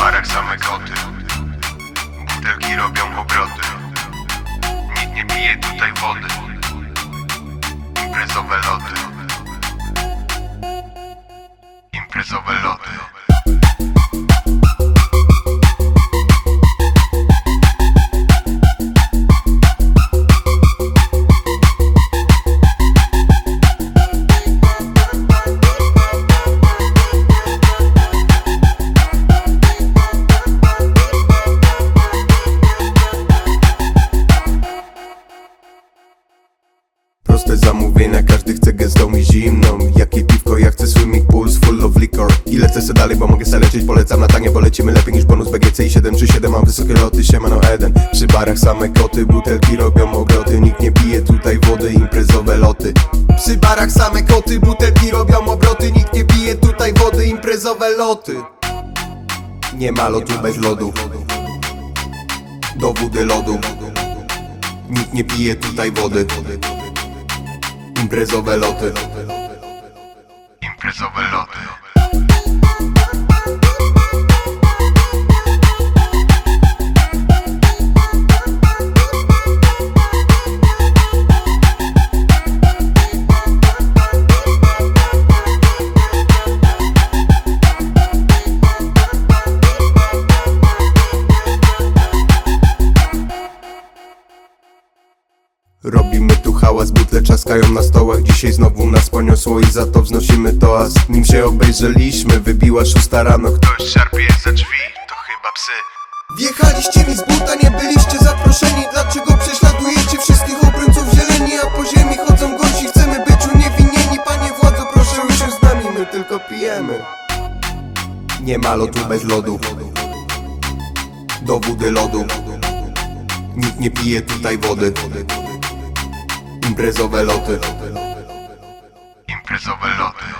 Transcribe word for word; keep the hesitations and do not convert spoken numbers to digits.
barach same koty, butelki robią obroty. Nikt nie pije tutaj wody. Imprezowe loty. Imprezowe loty. Proste zamówienia, każdy chce gęstą i zimną. Jakie piwko, ja chcę swimming pools full of liquor. I lecę se dalej, bo mogę se lecieć, polecam na tanie, bo lecimy lepiej niż bonus B G C i siedem trzy siedem, mam wysokie loty, siemano Eden. Przy barach same koty, butelki robią obroty. Nikt nie pije tutaj wody, imprezowe loty. Przy barach same koty, butelki robią obroty. Nikt nie pije tutaj wody, imprezowe loty. Nie ma lotu bez lodu, do wody lodu. Nikt nie pije tutaj wody. Imprezowe loty. Imprezowe loty. Robimy tu hałas, butle czaskają na stołach. Dzisiaj znowu nas poniosło i za to wznosimy toast. Nim się obejrzeliśmy, wybiła szósta rano. Ktoś szarpie za drzwi, to chyba psy. Wjechaliście mi z buta, nie byliście zaproszeni. Dlaczego prześladujecie wszystkich obrońców zieleni? A po ziemi chodzą gości, chcemy być uniewinnieni. Panie władzo, proszę usiąść z nami, my tylko pijemy. Nie ma lotu bez lodu, do wody lodu. Nikt nie pije tutaj wody. Imprezowe loty. Imprezowe loty.